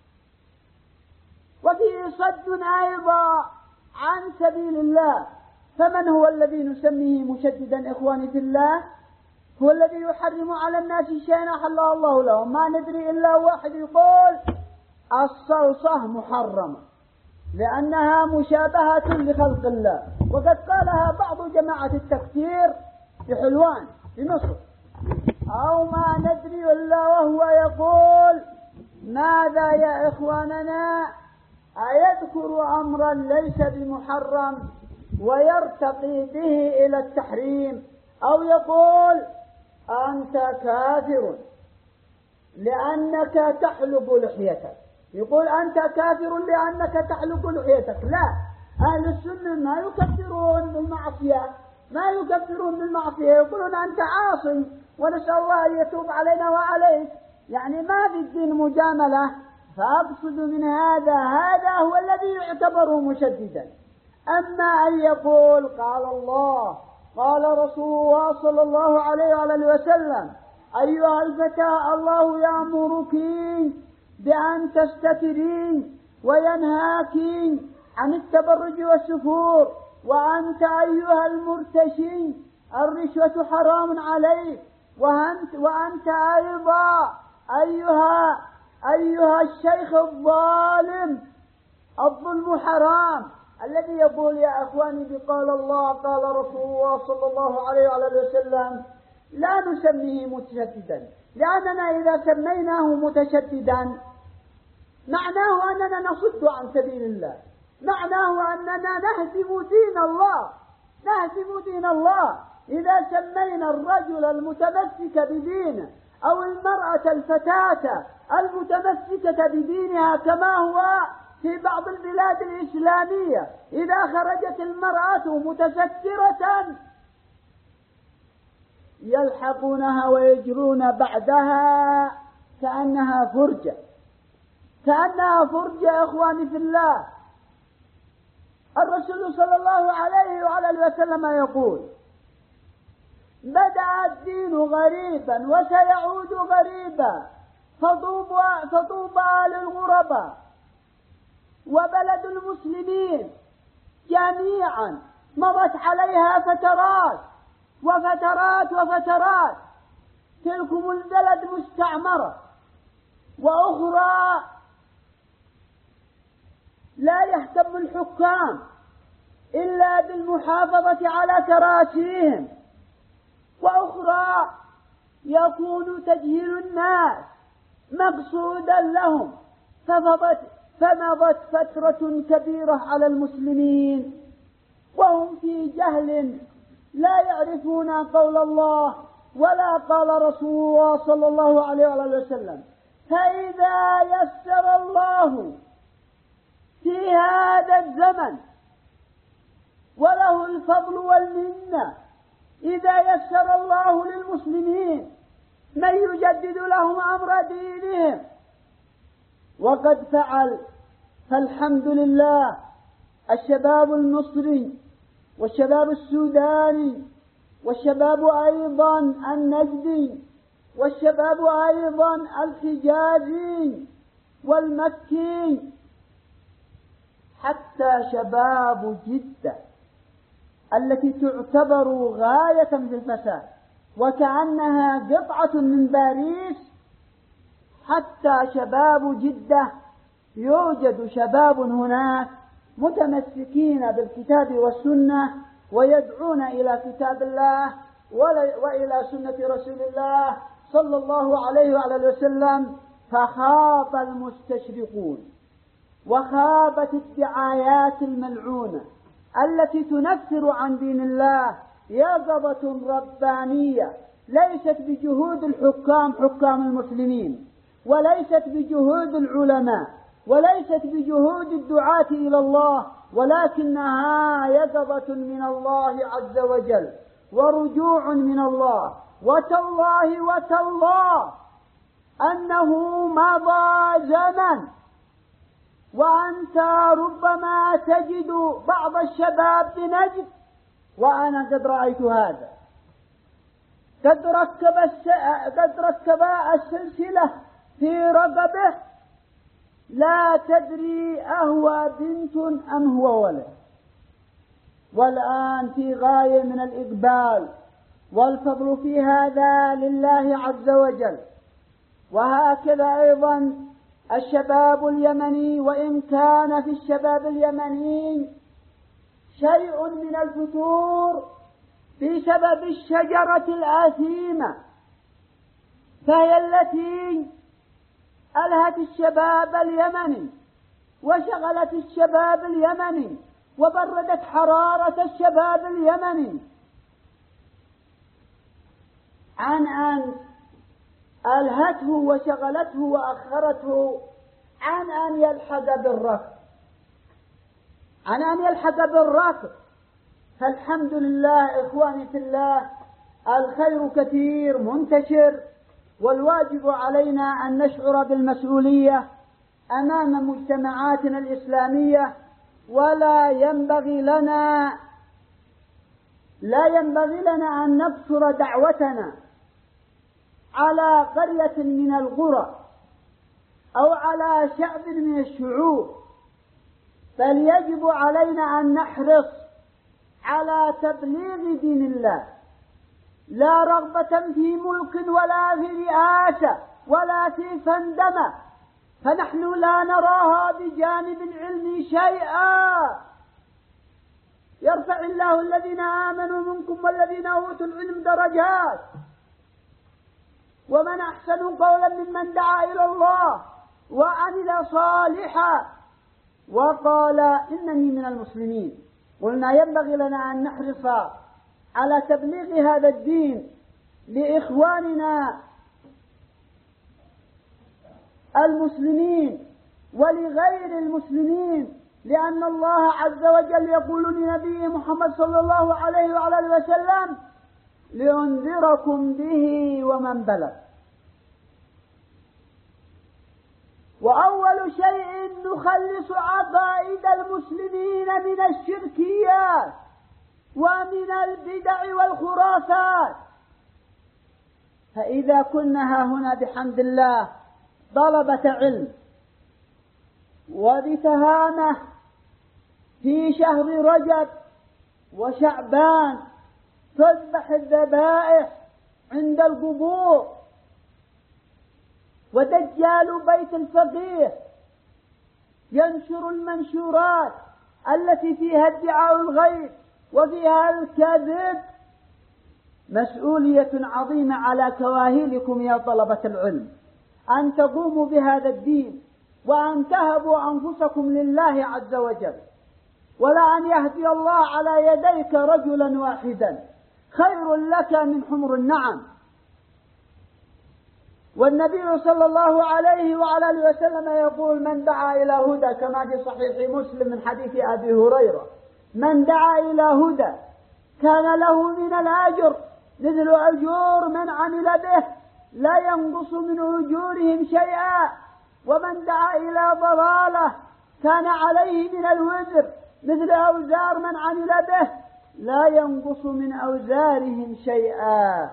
وفيه صد أيضا عن سبيل الله. فمن هو الذي نسميه مشددا إخواني في الله؟ هو الذي يحرم على الناس شيئا أحله الله له. ما ندري إلا واحد يقول الصلصة محرمة لأنها مشابهة لخلق الله، وقد قالها بعض جماعة التكفير في حلوان في مصر. أو ما ندري إلا وهو يقول ماذا يا إخواننا، أيذكر أمرا ليس بمحرم ويرتقي به إلى التحريم، أو يقول أنت كافر لأنك تحلق لحيتك، يقول أنت كافر لأنك تحلق لحيتك. لا، أهل السنة ما يكفرون بالمعصية، ما يكفرون بالمعصية، يقولون أنت عاصي ونسأل الله أن يتوب علينا وعليك، يعني ما في الدين مجاملة. فأقصد من هذا هو الذي يعتبر مشددا. أما أن يقول قال الله قال رسول الله صلى الله عليه وعلى وسلم أيها الفتاة الله يأمرك بأن تستترين وينهاك عن التبرج والسفور، وأنت أيها المرتشي الرشوة حرام عليك، وأنت أيضا أيها الشيخ الظالم الظلم حرام. الذي يقول يا أخواني بقال الله قال رسول الله صلى الله عليه وعلى وسلم لا نسميه متشددا، لأننا إذا سميناه متشددا معناه أننا نصد عن سبيل الله، معناه أننا نهزم دين الله. إذا سمينا الرجل المتمسك بدينه أو المرأة الفتاة المتمسكة بدينها كما هو في بعض البلاد الإسلامية، إذا خرجت المرأة متسترة يلحقونها ويجرون بعدها كأنها فرجة إخواني في الله. الرسول صلى الله عليه وعلى وسلم يقول بدأ الدين غريبا وسيعود غريبا، فطوبى للغرباء، وبلد المسلمين جميعا مضت عليها فترات وفترات، تلكم البلد مستعمرة، وأخرى لا يهتم الحكام إلا بالمحافظة على كراسيهم، وأخرى يكون تجهيل الناس مقصودا لهم، فمضت فترة كبيرة على المسلمين وهم في جهل لا يعرفون قول الله ولا قال رسول الله صلى الله عليه وسلم. فإذا يسر الله في هذا الزمن، وله الفضل والمنة، إذا يسر الله للمسلمين من يجدد لهم أمر دينهم، وقد فالحمد لله الشباب المصري والشباب السوداني والشباب أيضا النجدي والشباب أيضا الحجازي والمكي حتى شباب جدة التي تعتبر غاية في الفساد وكأنها قطعة من باريس، حتى شباب جدة يوجد شباب هناك متمسكين بالكتاب والسنة ويدعون إلى كتاب الله وإلى سنة رسول الله صلى الله عليه وعلى وسلم. فخاب المستشرقون وخابت الدعايات الملعونة التي تنفر عن دين الله يقظة ربانية ليست بجهود الحكام حكام المسلمين، وليست بجهود العلماء، وليست بجهود الدعاة إلى الله، ولكنها يقظة من الله عز وجل ورجوع من الله. وتالله أنه مضى زمن وأنت ربما تجد بعض الشباب بنجد، وأنا قد رأيت هذا، قد ركب السلسلة في رقبه لا تدري أهو بنت أم هو ولد، والآن في غاية من الإقبال، والفضل في هذا لله عز وجل. وهكذا أيضا الشباب اليمني، وإن كان في الشباب اليمني شيء من الفتور بسبب الشجرة الآثيمة، فهي التي ألهت الشباب اليمني وشغلت الشباب اليمني وبردت حرارة الشباب اليمني عن أن ألهته وشغلته وأخرته عن أن يلحق بالركض. فالحمد لله إخواني في الله، الخير كثير منتشر، والواجب علينا أن نشعر بالمسؤولية أمام مجتمعاتنا الإسلامية، ولا ينبغي لنا أن نقصر دعوتنا على قرية من القرى أو على شعب من الشعوب، بل يجب علينا أن نحرص على تبليغ دين الله، لا رغبة في ملك ولا في رئاسة ولا في فندمة، فنحن لا نراها بجانب العلم شيئا. يرفع الله الذين آمنوا منكم والذين أوتوا العلم درجات، ومن أحسن قولا ممن دعا إلى الله وعمل صالحا وقال إنني من المسلمين. قلنا ينبغي لنا أن نحرص على تبليغ هذا الدين لإخواننا المسلمين ولغير المسلمين، لأن الله عز وجل يقول لنبيه محمد صلى الله عليه وعلى آله وسلم: لأنذركم به ومن بلغ. وأول شيء نخلص عقائد المسلمين من الشركيات ومن البدع والخرافات. فإذا كنا هنا بحمد الله طلبة علم وبتهامة في شهر رجب وشعبان تذبح الذبائح عند القبور، ودجال بيت الفقيه ينشر المنشورات التي فيها ادعاء الغيب وفيها الكذب، مسؤولية عظيمة على كواهلكم يا طلبة العلم أن تقوموا بهذا الدين وأن تهبوا أنفسكم لله عز وجل، ولا أن يهدي الله على يديك رجلا واحدا خير لك من حمر النعم. والنبي صلى الله عليه وعلى آله وسلم يقول: من دعا إلى هدى، كما في صحيح مسلم من حديث أبي هريرة: من دعا إلى هدى كان له من الأجر مثل أجور من عمل به لا ينقص من أجورهم شيئا، ومن دعا إلى ضلالة كان عليه من الوزر مثل أوزار من عمل به لا ينقص من أوزارهم شيئا.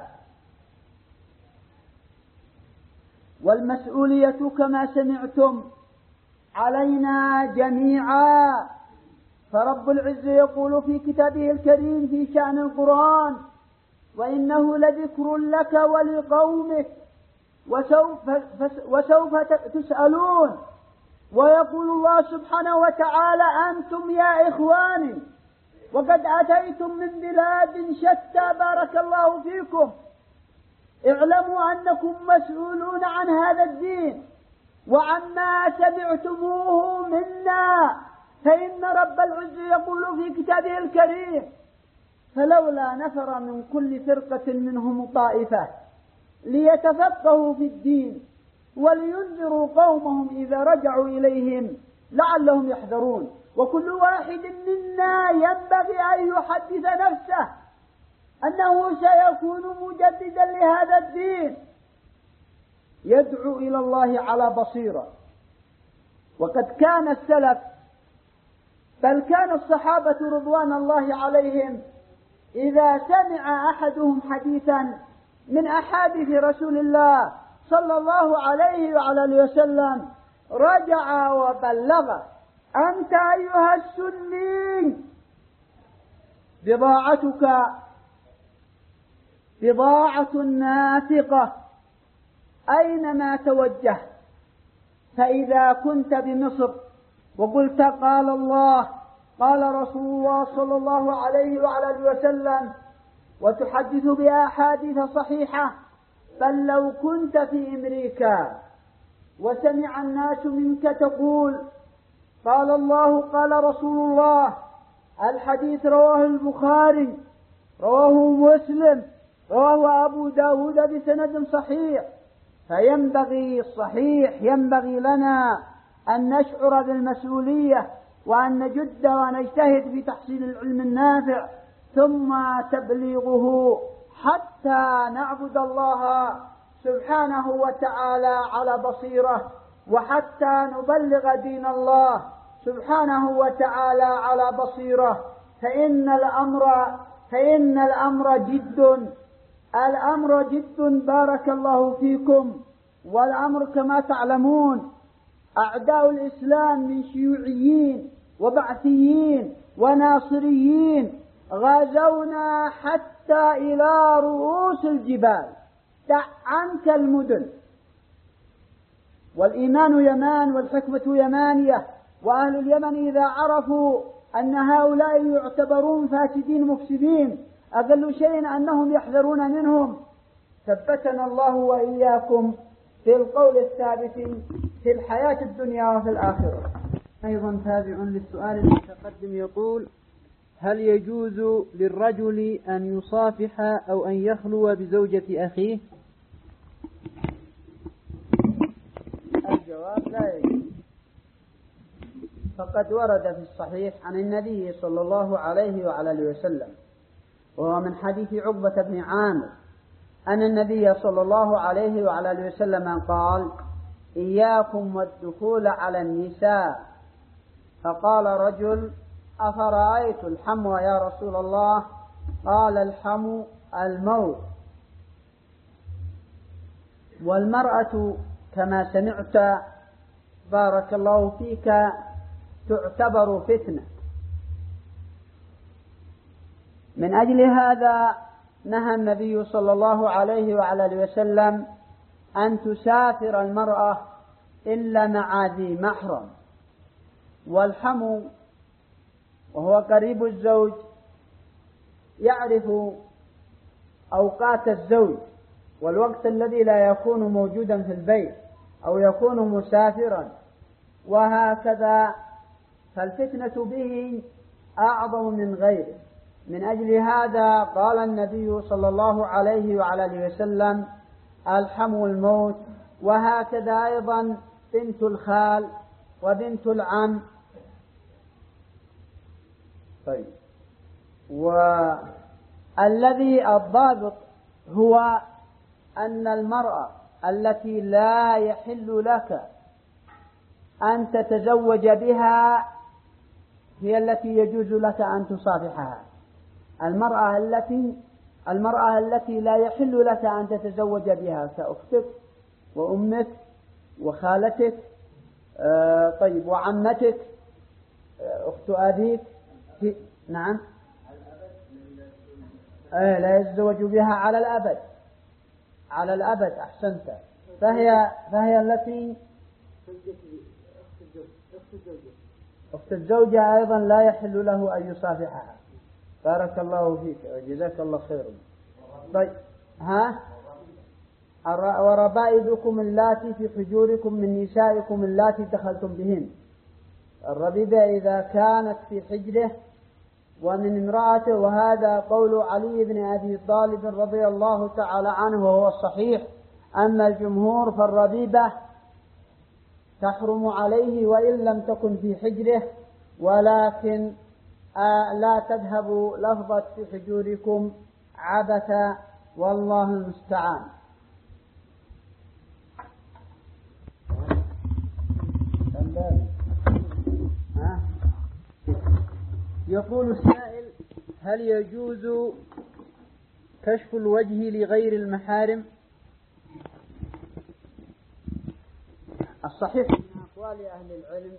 والمسؤولية كما سمعتم علينا جميعا، فرب العزة يقول في كتابه الكريم في شأن القرآن: وإنه لذكر لك ولقومك وسوف تسألون. ويقول الله سبحانه وتعالى: أنتم يا إخواني وقد أتيتم من بلاد شتى بارك الله فيكم، اعلموا أنكم مسؤولون عن هذا الدين وعما سمعتموه منا، فإن رب العزة يقول في كتابه الكريم: فلولا نفر من كل فرقة منهم طائفة ليتفقهوا في الدين ولينذروا قومهم إذا رجعوا إليهم لعلهم يحذرون. وكل واحد منا ينبغي أن يحدث نفسه أنه سيكون مجددا لهذا الدين، يدعو إلى الله على بصيرة. وقد كان السلف بل كان الصحابة رضوان الله عليهم إذا سمع أحدهم حديثا من أحاديث رسول الله صلى الله عليه وعلى آله وسلم رجع وبلغ: أنت أيها السني بضاعتك بضاعة نافقة أينما توجهت. فإذا كنت بمصر وقلت قال الله قال رسول الله صلى الله عليه وعلى آله وسلم وتحدث بأحاديث صحيحة، بل لو كنت في أمريكا وسمع الناس منك تقول قال الله قال رسول الله، الحديث رواه البخاري، رواه مسلم، رواه أبو داود بسند صحيح، فينبغي ينبغي لنا أن نشعر بالمسؤولية وأن نجد ونجتهد في تحصيل العلم النافع ثم تبليغه حتى نعبد الله سبحانه وتعالى على بصيرة، وحتى نبلغ دين الله سبحانه وتعالى على بصيرة. فإن الأمر جد بارك الله فيكم. والأمر كما تعلمون أعداء الإسلام من شيوعيين وبعثيين وناصريين غازونا حتى إلى رؤوس الجبال. دع عنك المدن، والإيمان يمان والحكمة يمانية، وأهل اليمن إذا عرفوا أن هؤلاء يعتبرون فاسدين مفسدين أقل شيء أنهم يحذرون منهم. ثبتنا الله وإياكم في القول الثابت في الحياة الدنيا وفي الآخرة. أيضا تابع للسؤال المتقدم يقول: هل يجوز للرجل أن يصافح أو أن يخلو بزوجة أخيه؟ الجواب: لا يجوز. فقد ورد في الصحيح عن النبي صلى الله عليه وعلى آله وسلم، وهو من حديث عقبة بن عامر، أن النبي صلى الله عليه وعلى آله وسلم قال: إياكم والدخول على النساء. فقال رجل: أفرأيت الحمو يا رسول الله؟ قال: الحمو الموت. والمرأة كما سمعت بارك الله فيك تعتبر فتنة، من أجل هذا نهى النبي صلى الله عليه وعلى آله وسلم أن تسافر المرأة إلا مع ذي محرم. والحمو وهو قريب الزوج يعرف أوقات الزوج والوقت الذي لا يكون موجودا في البيت أو يكون مسافرا، وهكذا فالفتنة به أعظم من غيره. من أجل هذا قال النبي صلى الله عليه وعلى آله وسلم: الحمو الموت. وهكذا أيضا بنت الخال وبنت العم. طيب، والذي الضابط هو أن المرأة التي لا يحل لك أن تتزوج بها هي التي يجوز لك أن تصافحها. المرأة التي لا يحل لك أن تتزوج بها كأختك وأمك وخالتك، طيب، وعمتك، أخت أبيك، نعم، لا يتزوج بها على الأبد، أحسنت. فهي التي أخت الزوجة أيضا لا يحل له أن يصافحها. بارك الله فيك وجزاك الله خيرا. طيب، وربائبكم اللاتي في حجوركم من نسائكم اللاتي دخلتم بهن. الربيبة إذا كانت في حجره ومن امرأته، وهذا قول علي بن أبي طالب رضي الله تعالى عنه وهو الصحيح. أما الجمهور فالربيبة تحرم عليه وإن لم تكن في حجره، ولكن لا تذهب لفظة في حجوركم عبثا، والله المستعان. يقول السائل: هل يجوز كشف الوجه لغير المحارم؟ الصحيح من أقوال أهل العلم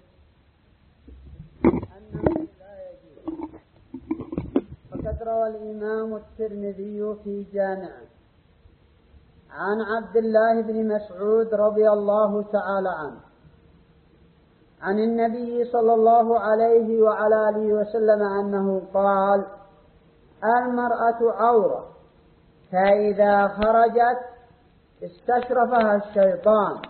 أنه لا يجوز، فقد روى الإمام الترمذي في جامعه عن عبد الله بن مسعود رضي الله تعالى عنه عن النبي صلى الله عليه وعلى آله وسلم أنه قال: المرأة عورة، فإذا خرجت استشرفها الشيطان.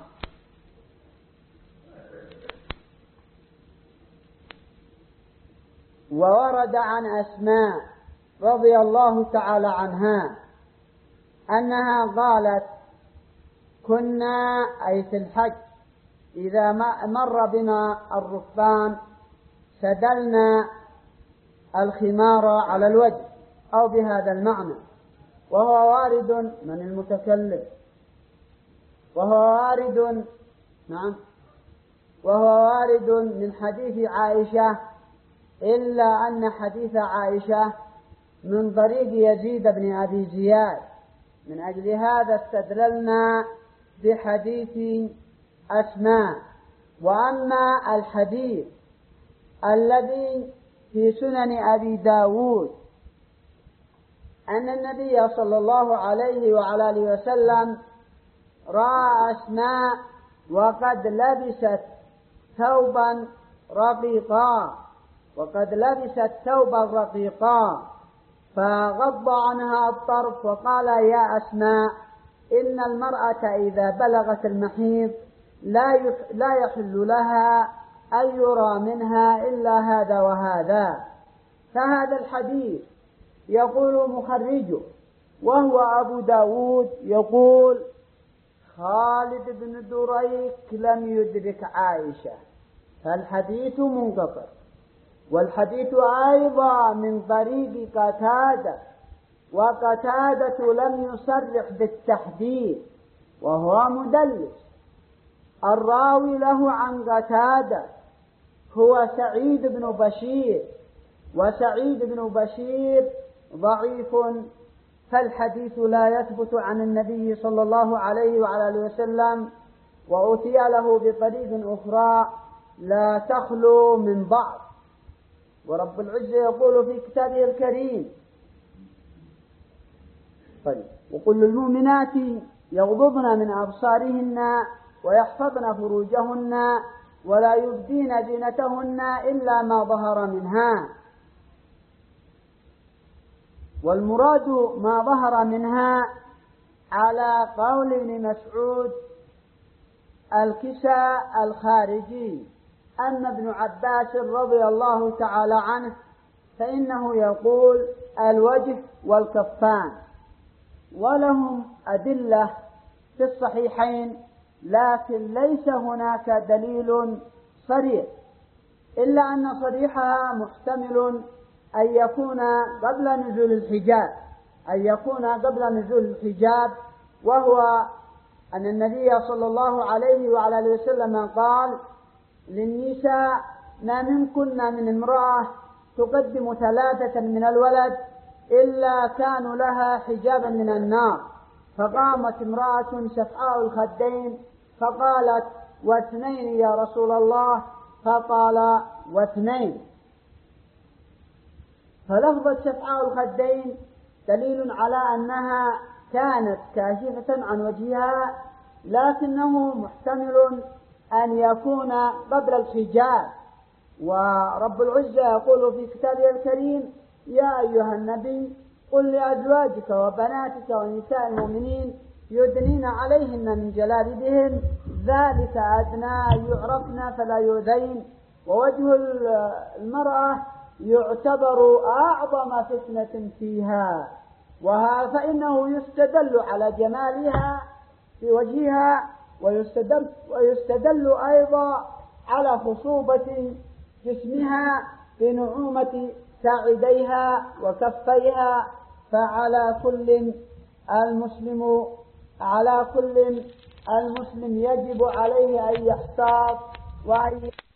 وورد عن أسماء رضي الله تعالى عنها أنها قالت: كنا، أي في الحج، إذا مر بنا الركبان سدلنا الخمار على الوجه، أو بهذا المعنى. وهو وارد من المتكلم، وهو وارد من حديث عائشة، إلا أن حديث عائشة من طريق يزيد بن أبي زياد، من أجل هذا استدللنا بحديث أسماء. وأما الحديث الذي في سنن أبي داود أن النبي صلى الله عليه وعلى آله وسلم رأى أسماء وقد لبست ثوبا رقيقا، فغض عنها الطرف وقال: يا أسماء، إن المرأة إذا بلغت المحيض لا يحل لها أن يرى منها إلا هذا وهذا. فهذا الحديث يقول مخرجه وهو أبو داود، يقول: خالد بن دريك لم يدرك عائشة، فالحديث منقطع. والحديث أيضا من طريق قتادة، وقتادة لم يصرح بالتحديد وهو مدلس. الراوي له عن قتادة هو سعيد بن بشير، وسعيد بن بشير ضعيف، فالحديث لا يثبت عن النبي صلى الله عليه وعلى آله وسلم، وأتي له بطريق أخرى لا تخلو من ضعف. ورب العزة يقول في كتابه الكريم: طيب، وقل للمؤمنات يغضضن من أبصارهن ويحفظن فروجهن ولا يبدين زينتهن إلا ما ظهر منها. والمراد ما ظهر منها على قول ابن مسعود الكساء الخارجي. أما ابن عباس رضي الله تعالى عنه فإنه يقول الوجه والكفان، ولهم أدلة في الصحيحين، لكن ليس هناك دليل صريح، إلا أن صريحها محتمل أن يكون قبل نزول الحجاب، وهو أن النبي صلى الله عليه وعلى آله وسلم قال: للنساء ما منكن من امرأة تقدم 3 من الولد إلا كانوا لها حجابا من النار. فقامت امرأة شفعاء الخدين فقالت: و2 يا رسول الله؟ فقال: و2. فلفظة شفعاء الخدين دليل على أنها كانت كاشفة عن وجهها، لكنه محتمل أن يكون قبل الحجاب. ورب العزة يقول في كتابه الكريم: يا أيها النبي قل لأزواجك وبناتك ونساء المؤمنين يدنين عليهن من جلابيبهن ذلك أدنى أن يعرفن فلا يؤذين. ووجه المرأة يعتبر أعظم فتنة فيها، فإنه يستدل على جمالها في وجهها، ويستدل أيضا على خصوبة جسمها بنعومة ساعديها وكفيها. فعلى كل المسلم يجب عليه أن يحتاط وأن